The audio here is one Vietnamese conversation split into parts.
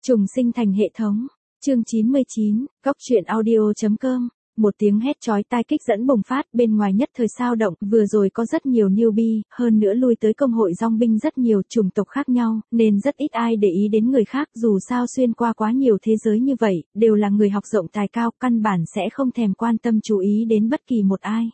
Trùng sinh thành hệ thống. Chương 99, Góc truyện audio.com. Một tiếng hét chói tai kích dẫn bùng phát, bên ngoài nhất thời sao động, vừa rồi có rất nhiều newbie, hơn nữa lui tới công hội dòng binh rất nhiều chủng tộc khác nhau, nên rất ít ai để ý đến người khác, dù sao xuyên qua quá nhiều thế giới như vậy, đều là người học rộng tài cao, căn bản sẽ không thèm quan tâm chú ý đến bất kỳ một ai.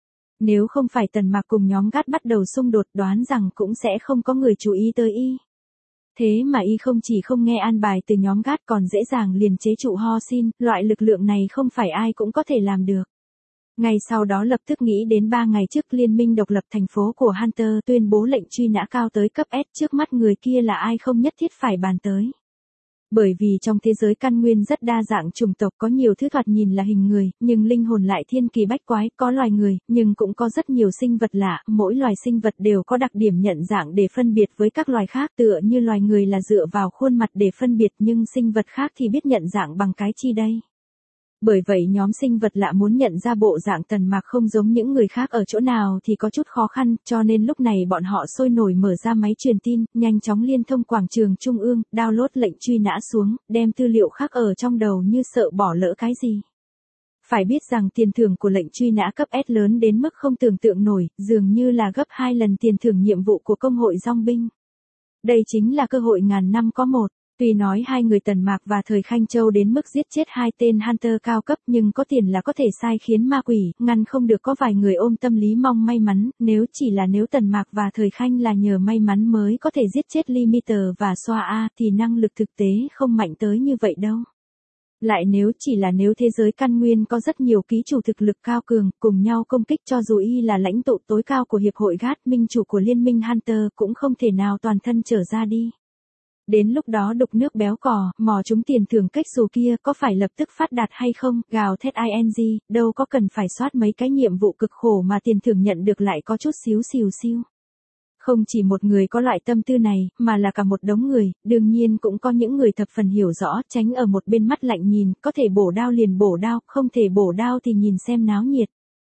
Nếu không phải Tần Mạc cùng nhóm gát bắt đầu xung đột, đoán rằng cũng sẽ không có người chú ý tới y. Thế mà y không chỉ không nghe an bài từ nhóm gát còn dễ dàng liền chế trụ Ho Xin, loại lực lượng này không phải ai cũng có thể làm được. Ngay sau đó lập tức nghĩ đến 3 ngày trước liên minh độc lập thành phố của Hunter tuyên bố lệnh truy nã cao tới cấp S, trước mắt người kia là ai không nhất thiết phải bàn tới. Bởi vì trong thế giới căn nguyên rất đa dạng chủng tộc, có nhiều thứ thoạt nhìn là hình người, nhưng linh hồn lại thiên kỳ bách quái, có loài người, nhưng cũng có rất nhiều sinh vật lạ, mỗi loài sinh vật đều có đặc điểm nhận dạng để phân biệt với các loài khác, tựa như loài người là dựa vào khuôn mặt để phân biệt, nhưng sinh vật khác thì biết nhận dạng bằng cái chi đây. Bởi vậy nhóm sinh vật lạ muốn nhận ra bộ dạng Tần Mạc không giống những người khác ở chỗ nào thì có chút khó khăn, cho nên lúc này bọn họ sôi nổi mở ra máy truyền tin, nhanh chóng liên thông quảng trường trung ương, download lệnh truy nã xuống, đem tư liệu khác ở trong đầu như sợ bỏ lỡ cái gì. Phải biết rằng tiền thưởng của lệnh truy nã cấp S lớn đến mức không tưởng tượng nổi, dường như là gấp 2 lần tiền thưởng nhiệm vụ của công hội dòng binh. Đây chính là cơ hội ngàn năm có một. Tuy nói hai người Tần Mạc và Thời Khanh Châu đến mức giết chết 2 tên Hunter cao cấp, nhưng có tiền là có thể sai khiến ma quỷ, ngăn không được có vài người ôm tâm lý mong may mắn, nếu Tần Mạc và Thời Khanh là nhờ may mắn mới có thể giết chết Limiter và Xoa A thì năng lực thực tế không mạnh tới như vậy đâu. Lại nếu thế giới căn nguyên có rất nhiều ký chủ thực lực cao cường, cùng nhau công kích, cho dù y là lãnh tụ tối cao của hiệp hội gát, minh chủ của liên minh Hunter, cũng không thể nào toàn thân trở ra đi. Đến lúc đó đục nước béo cò, mò trúng tiền thưởng cách dù kia có phải lập tức phát đạt hay không, gào thét ing, đâu có cần phải soát mấy cái nhiệm vụ cực khổ mà tiền thưởng nhận được lại có chút xíu xìu xiu. Không chỉ một người có loại tâm tư này, mà là cả một đống người, đương nhiên cũng có những người thập phần hiểu rõ, tránh ở một bên mắt lạnh nhìn, có thể bổ đao liền bổ đao, không thể bổ đao thì nhìn xem náo nhiệt.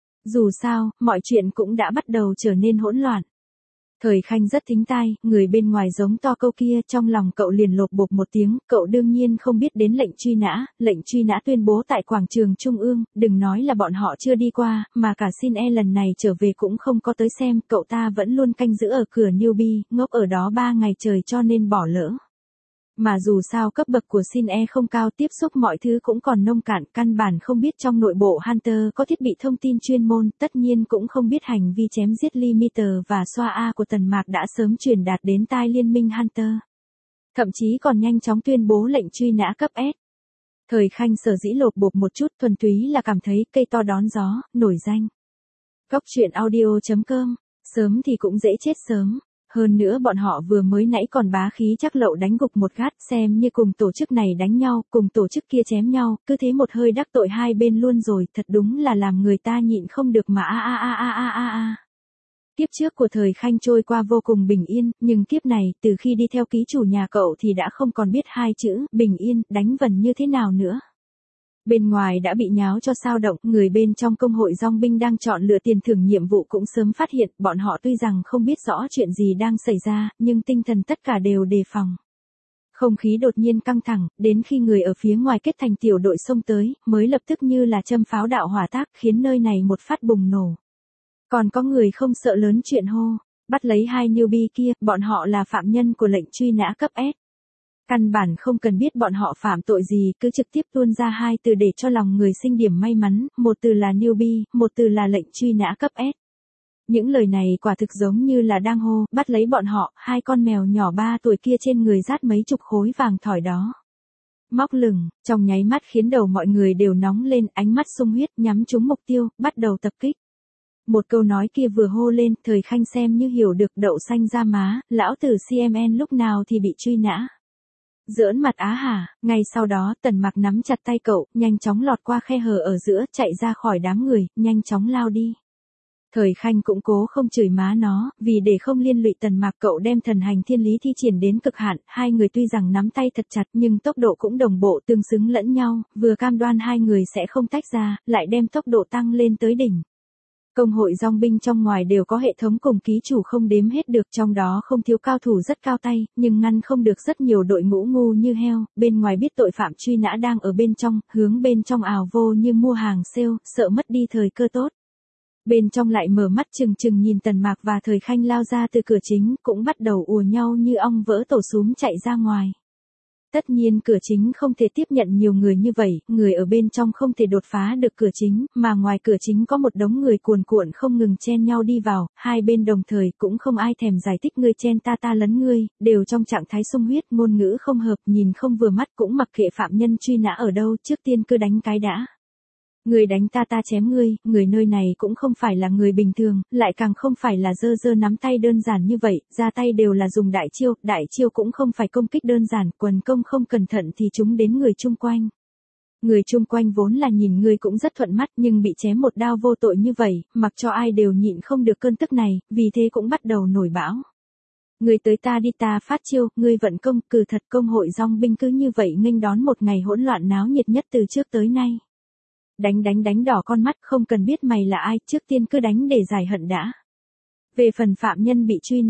Dù sao, mọi chuyện cũng đã bắt đầu trở nên hỗn loạn. Thời Khanh rất thính tai, người bên ngoài giống to câu kia, trong lòng cậu liền lột bột một tiếng, cậu đương nhiên không biết đến lệnh truy nã tuyên bố tại quảng trường trung ương, đừng nói là bọn họ chưa đi qua, mà cả Xin E lần này trở về cũng không có tới xem, cậu ta vẫn luôn canh giữ ở cửa newbie, ngốc ở đó 3 ngày trời cho nên bỏ lỡ. Mà dù sao cấp bậc của Xin E không cao, tiếp xúc mọi thứ cũng còn nông cạn, căn bản không biết trong nội bộ Hunter có thiết bị thông tin chuyên môn, tất nhiên cũng không biết hành vi chém giết Limiter và Xoa A của Tần Mạc đã sớm truyền đạt đến tai liên minh Hunter. Thậm chí còn nhanh chóng tuyên bố lệnh truy nã cấp S. Thời Khanh sở dĩ lột bột một chút, thuần túy là cảm thấy cây to đón gió, nổi danh. Góc truyện audio.com, sớm thì cũng dễ chết sớm. Hơn nữa bọn họ vừa mới nãy còn bá khí chắc lậu đánh gục một gát, xem như cùng tổ chức này đánh nhau, cùng tổ chức kia chém nhau, cứ thế một hơi đắc tội hai bên luôn rồi, thật đúng là làm người ta nhịn không được mà Kiếp trước của Thời Khanh trôi qua vô cùng bình yên, nhưng kiếp này, từ khi đi theo ký chủ nhà cậu thì đã không còn biết hai chữ, bình yên, đánh vần như thế nào nữa. Bên ngoài đã bị nháo cho sao động, người bên trong công hội dòng binh đang chọn lựa tiền thưởng nhiệm vụ cũng sớm phát hiện, bọn họ tuy rằng không biết rõ chuyện gì đang xảy ra, nhưng tinh thần tất cả đều đề phòng. Không khí đột nhiên căng thẳng, đến khi người ở phía ngoài kết thành tiểu đội xông tới, mới lập tức như là châm pháo đạo hỏa tác, khiến nơi này một phát bùng nổ. Còn có người không sợ lớn chuyện hô, bắt lấy 2 newbie kia, bọn họ là phạm nhân của lệnh truy nã cấp S. Căn bản không cần biết bọn họ phạm tội gì, cứ trực tiếp tuôn ra 2 từ để cho lòng người sinh điểm may mắn, một từ là newbie, một từ là lệnh truy nã cấp S. Những lời này quả thực giống như là đang hô, bắt lấy bọn họ, 2 con mèo nhỏ 3 tuổi kia trên người rát mấy chục khối vàng thỏi đó. Móc lửng, trong nháy mắt khiến đầu mọi người đều nóng lên, ánh mắt sung huyết, nhắm trúng mục tiêu, bắt đầu tập kích. Một câu nói kia vừa hô lên, Thời Khanh xem như hiểu được, đậu xanh ra má, lão tử CMN lúc nào thì bị truy nã. Giỡn mặt á hả, ngay sau đó Tần Mạc nắm chặt tay cậu, nhanh chóng lọt qua khe hở ở giữa, chạy ra khỏi đám người, nhanh chóng lao đi. Thời Khanh cũng cố không chửi má nó, vì để không liên lụy Tần Mạc cậu đem thần hành thiên lý thi triển đến cực hạn, hai người tuy rằng nắm tay thật chặt nhưng tốc độ cũng đồng bộ tương xứng lẫn nhau, vừa cam đoan hai người sẽ không tách ra, lại đem tốc độ tăng lên tới đỉnh. Công hội dòng binh trong ngoài đều có hệ thống cùng ký chủ không đếm hết được, trong đó không thiếu cao thủ rất cao tay, nhưng ngăn không được rất nhiều đội ngũ ngu như heo, bên ngoài biết tội phạm truy nã đang ở bên trong, hướng bên trong ào vô như mua hàng sale, sợ mất đi thời cơ tốt. Bên trong lại mở mắt trừng trừng nhìn Tần Mạc và Thời Khanh lao ra từ cửa chính, cũng bắt đầu ùa nhau như ong vỡ tổ súm chạy ra ngoài. Tất nhiên cửa chính không thể tiếp nhận nhiều người như vậy, người ở bên trong không thể đột phá được cửa chính, mà ngoài cửa chính có một đống người cuồn cuộn không ngừng chen nhau đi vào, hai bên đồng thời cũng không ai thèm giải thích ngươi chen ta lấn ngươi, đều trong trạng thái xung huyết, ngôn ngữ không hợp, nhìn không vừa mắt, cũng mặc kệ phạm nhân truy nã ở đâu, trước tiên cứ đánh cái đã. Người đánh ta chém ngươi, người nơi này cũng không phải là người bình thường, lại càng không phải là giơ nắm tay đơn giản như vậy, ra tay đều là dùng đại chiêu cũng không phải công kích đơn giản, quần công không cẩn thận thì chúng đến người chung quanh. Người chung quanh vốn là nhìn ngươi cũng rất thuận mắt nhưng bị chém một đao vô tội như vậy, mặc cho ai đều nhịn không được cơn tức này, vì thế cũng bắt đầu nổi bão. Người tới ta đi ta phát chiêu, ngươi vận công, cử thật công hội dòng binh cứ như vậy nghênh đón một ngày hỗn loạn náo nhiệt nhất từ trước tới nay. Đánh đỏ con mắt, không cần biết mày là ai, trước tiên cứ đánh để giải hận đã. Về phần phạm nhân bị truy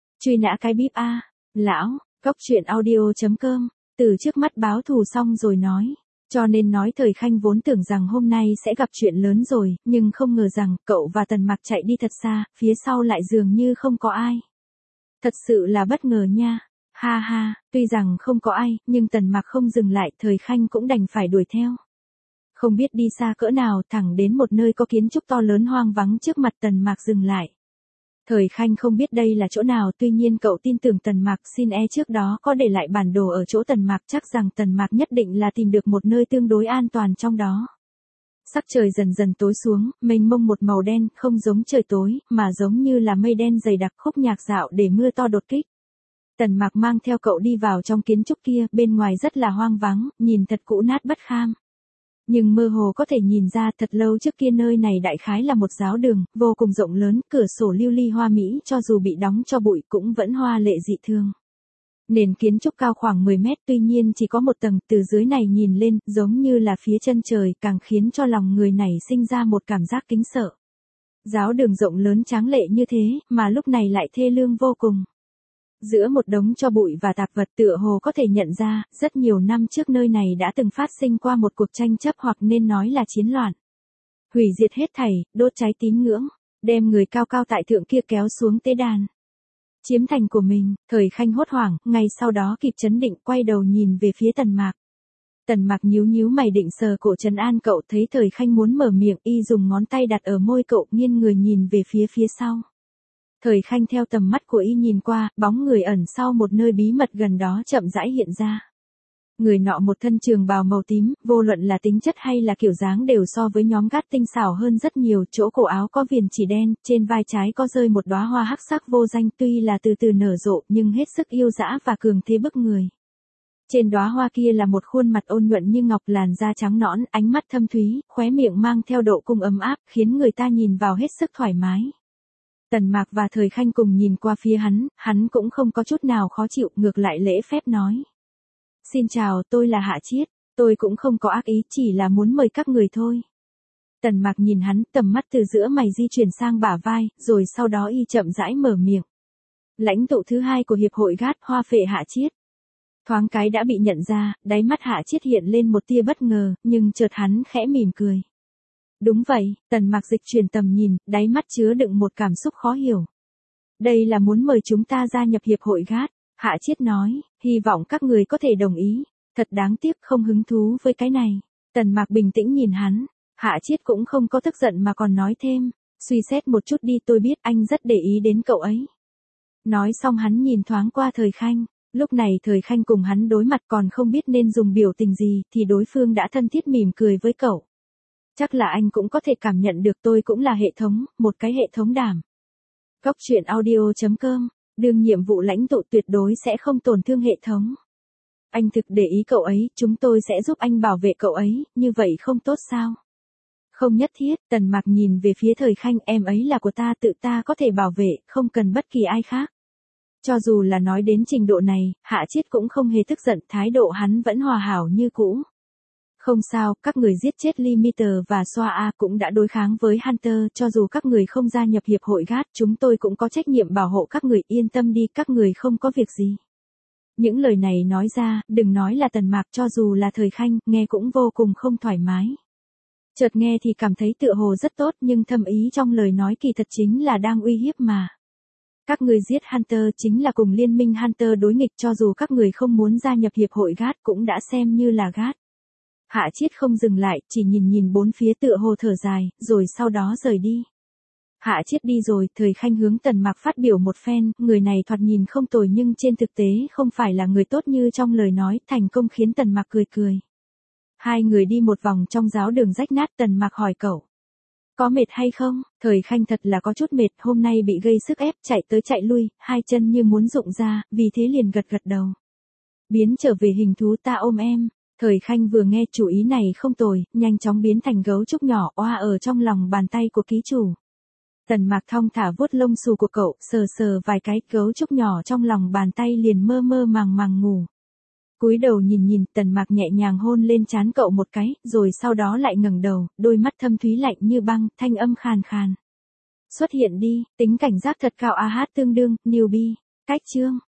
nã cái bíp a, lão, Cóc Truyện Audio.com, từ trước mắt báo thù xong rồi nói. Cho nên nói Thời Khanh vốn tưởng rằng hôm nay sẽ gặp chuyện lớn rồi, nhưng không ngờ rằng cậu và Tần Mạc chạy đi thật xa, phía sau lại dường như không có ai. Thật sự là bất ngờ nha. Ha ha, tuy rằng không có ai, nhưng Tần Mạc không dừng lại, Thời Khanh cũng đành phải đuổi theo. Không biết đi xa cỡ nào, thẳng đến một nơi có kiến trúc to lớn hoang vắng trước mặt Tần Mạc dừng lại. Thời Khanh không biết đây là chỗ nào, tuy nhiên cậu tin tưởng Tần Mạc, xin trước đó có để lại bản đồ ở chỗ Tần Mạc, chắc rằng Tần Mạc nhất định là tìm được một nơi tương đối an toàn trong đó. Sắc trời dần dần tối xuống, mênh mông một màu đen, không giống trời tối, mà giống như là mây đen dày đặc, khúc nhạc dạo để mưa to đột kích. Tần Mạc mang theo cậu đi vào trong kiến trúc kia, bên ngoài rất là hoang vắng, nhìn thật cũ nát bất kham. Nhưng mơ hồ có thể nhìn ra thật lâu trước kia nơi này đại khái là một giáo đường, vô cùng rộng lớn, cửa sổ lưu ly hoa mỹ, cho dù bị đóng cho bụi cũng vẫn hoa lệ dị thương. Nền kiến trúc cao khoảng 10 mét, tuy nhiên chỉ có một tầng, từ dưới này nhìn lên, giống như là phía chân trời, càng khiến cho lòng người này sinh ra một cảm giác kính sợ. Giáo đường rộng lớn tráng lệ như thế, mà lúc này lại thê lương vô cùng. Giữa một đống tro bụi và tạp vật tựa hồ có thể nhận ra, rất nhiều năm trước nơi này đã từng phát sinh qua một cuộc tranh chấp hoặc nên nói là chiến loạn. Hủy diệt hết thảy, đốt cháy tín ngưỡng, đem người cao cao tại thượng kia kéo xuống tế đàn. Chiếm thành của mình, Thời Khanh hốt hoảng, ngay sau đó kịp chấn định, quay đầu nhìn về phía Tần Mạc. Tần Mạc nhíu mày định sờ cổ trấn an cậu, thấy Thời Khanh muốn mở miệng, y dùng ngón tay đặt ở môi cậu, nghiêng người nhìn về phía sau. Thời Khanh theo tầm mắt của y nhìn qua, bóng người ẩn sau một nơi bí mật gần đó chậm rãi hiện ra. Người nọ một thân trường bào màu tím, vô luận là tính chất hay là kiểu dáng đều so với nhóm gát tinh xảo hơn rất nhiều, chỗ cổ áo có viền chỉ đen, trên vai trái có rơi một đóa hoa hắc sắc vô danh, tuy là từ từ nở rộ nhưng hết sức yêu dã và cường thế bức người. Trên đóa hoa kia là một khuôn mặt ôn nhuận như ngọc, làn da trắng nõn, ánh mắt thâm thúy, khóe miệng mang theo độ cung ấm áp, khiến người ta nhìn vào hết sức thoải mái. Tần Mạc và Thời Khanh cùng nhìn qua phía hắn cũng không có chút nào khó chịu, ngược lại lễ phép nói. Xin chào, tôi là Hạ Chiết, tôi cũng không có ác ý, chỉ là muốn mời các người thôi. Tần Mạc nhìn hắn, tầm mắt từ giữa mày di chuyển sang bả vai, rồi sau đó y chậm rãi mở miệng. Lãnh tụ thứ 2 của Hiệp hội Gát, Hoa Phệ Hạ Chiết. Thoáng cái đã bị nhận ra, đáy mắt Hạ Chiết hiện lên một tia bất ngờ, nhưng chợt hắn khẽ mỉm cười. Đúng vậy, Tần Mạc dịch chuyển tầm nhìn, đáy mắt chứa đựng một cảm xúc khó hiểu. Đây là muốn mời chúng ta gia nhập Hiệp hội Gát, Hạ Chiết nói, hy vọng các người có thể đồng ý, thật đáng tiếc không hứng thú với cái này. Tần Mạc bình tĩnh nhìn hắn, Hạ Chiết cũng không có tức giận mà còn nói thêm, suy xét một chút đi, tôi biết anh rất để ý đến cậu ấy. Nói xong hắn nhìn thoáng qua Thời Khanh, lúc này Thời Khanh cùng hắn đối mặt còn không biết nên dùng biểu tình gì thì đối phương đã thân thiết mỉm cười với cậu. Chắc là anh cũng có thể cảm nhận được tôi cũng là hệ thống, một cái hệ thống đảm. Cóc Truyện Audio.com, đương nhiệm vụ lãnh tụ tuyệt đối sẽ không tổn thương hệ thống. Anh thực để ý cậu ấy, chúng tôi sẽ giúp anh bảo vệ cậu ấy, như vậy không tốt sao? Không nhất thiết, Tần Mạc nhìn về phía Thời Khanh, em ấy là của ta, tự ta có thể bảo vệ, không cần bất kỳ ai khác. Cho dù là nói đến trình độ này, Hạ Chiết cũng không hề tức giận, thái độ hắn vẫn hòa hảo như cũ. Không sao, các người giết chết Limiter và Xoa A cũng đã đối kháng với Hunter, cho dù các người không gia nhập hiệp hội GAT, chúng tôi cũng có trách nhiệm bảo hộ các người, yên tâm đi, các người không có việc gì. Những lời này nói ra, đừng nói là Tần Mạc, cho dù là Thời Khanh, nghe cũng vô cùng không thoải mái. Chợt nghe thì cảm thấy tựa hồ rất tốt, nhưng thâm ý trong lời nói kỳ thật chính là đang uy hiếp mà. Các người giết Hunter chính là cùng liên minh Hunter đối nghịch, cho dù các người không muốn gia nhập hiệp hội GAT cũng đã xem như là GAT. Hạ Chiết không dừng lại, chỉ nhìn bốn phía tựa hồ thở dài, rồi sau đó rời đi. Hạ Chiết đi rồi, Thời Khanh hướng Tần Mạc phát biểu một phen, người này thoạt nhìn không tồi nhưng trên thực tế không phải là người tốt như trong lời nói, thành công khiến Tần Mạc cười cười. Hai người đi một vòng trong giáo đường rách nát, Tần Mạc hỏi cậu. Có mệt hay không? Thời Khanh thật là có chút mệt, hôm nay bị gây sức ép, chạy tới chạy lui, hai chân như muốn rụng ra, vì thế liền gật đầu. Biến trở về hình thú, ta ôm em. Thời Khanh vừa nghe chủ ý này không tồi, nhanh chóng biến thành gấu trúc nhỏ oa ở trong lòng bàn tay của ký chủ. Tần Mạc thong thả vuốt lông xù của cậu, sờ vài cái, gấu trúc nhỏ trong lòng bàn tay liền mơ màng ngủ. Cúi đầu nhìn, Tần Mạc nhẹ nhàng hôn lên trán cậu một cái, rồi sau đó lại ngẩng đầu, đôi mắt thâm thúy lạnh như băng, thanh âm khàn khàn. Xuất hiện đi, tính cảnh giác thật cao, tương đương, newbie. Cách chương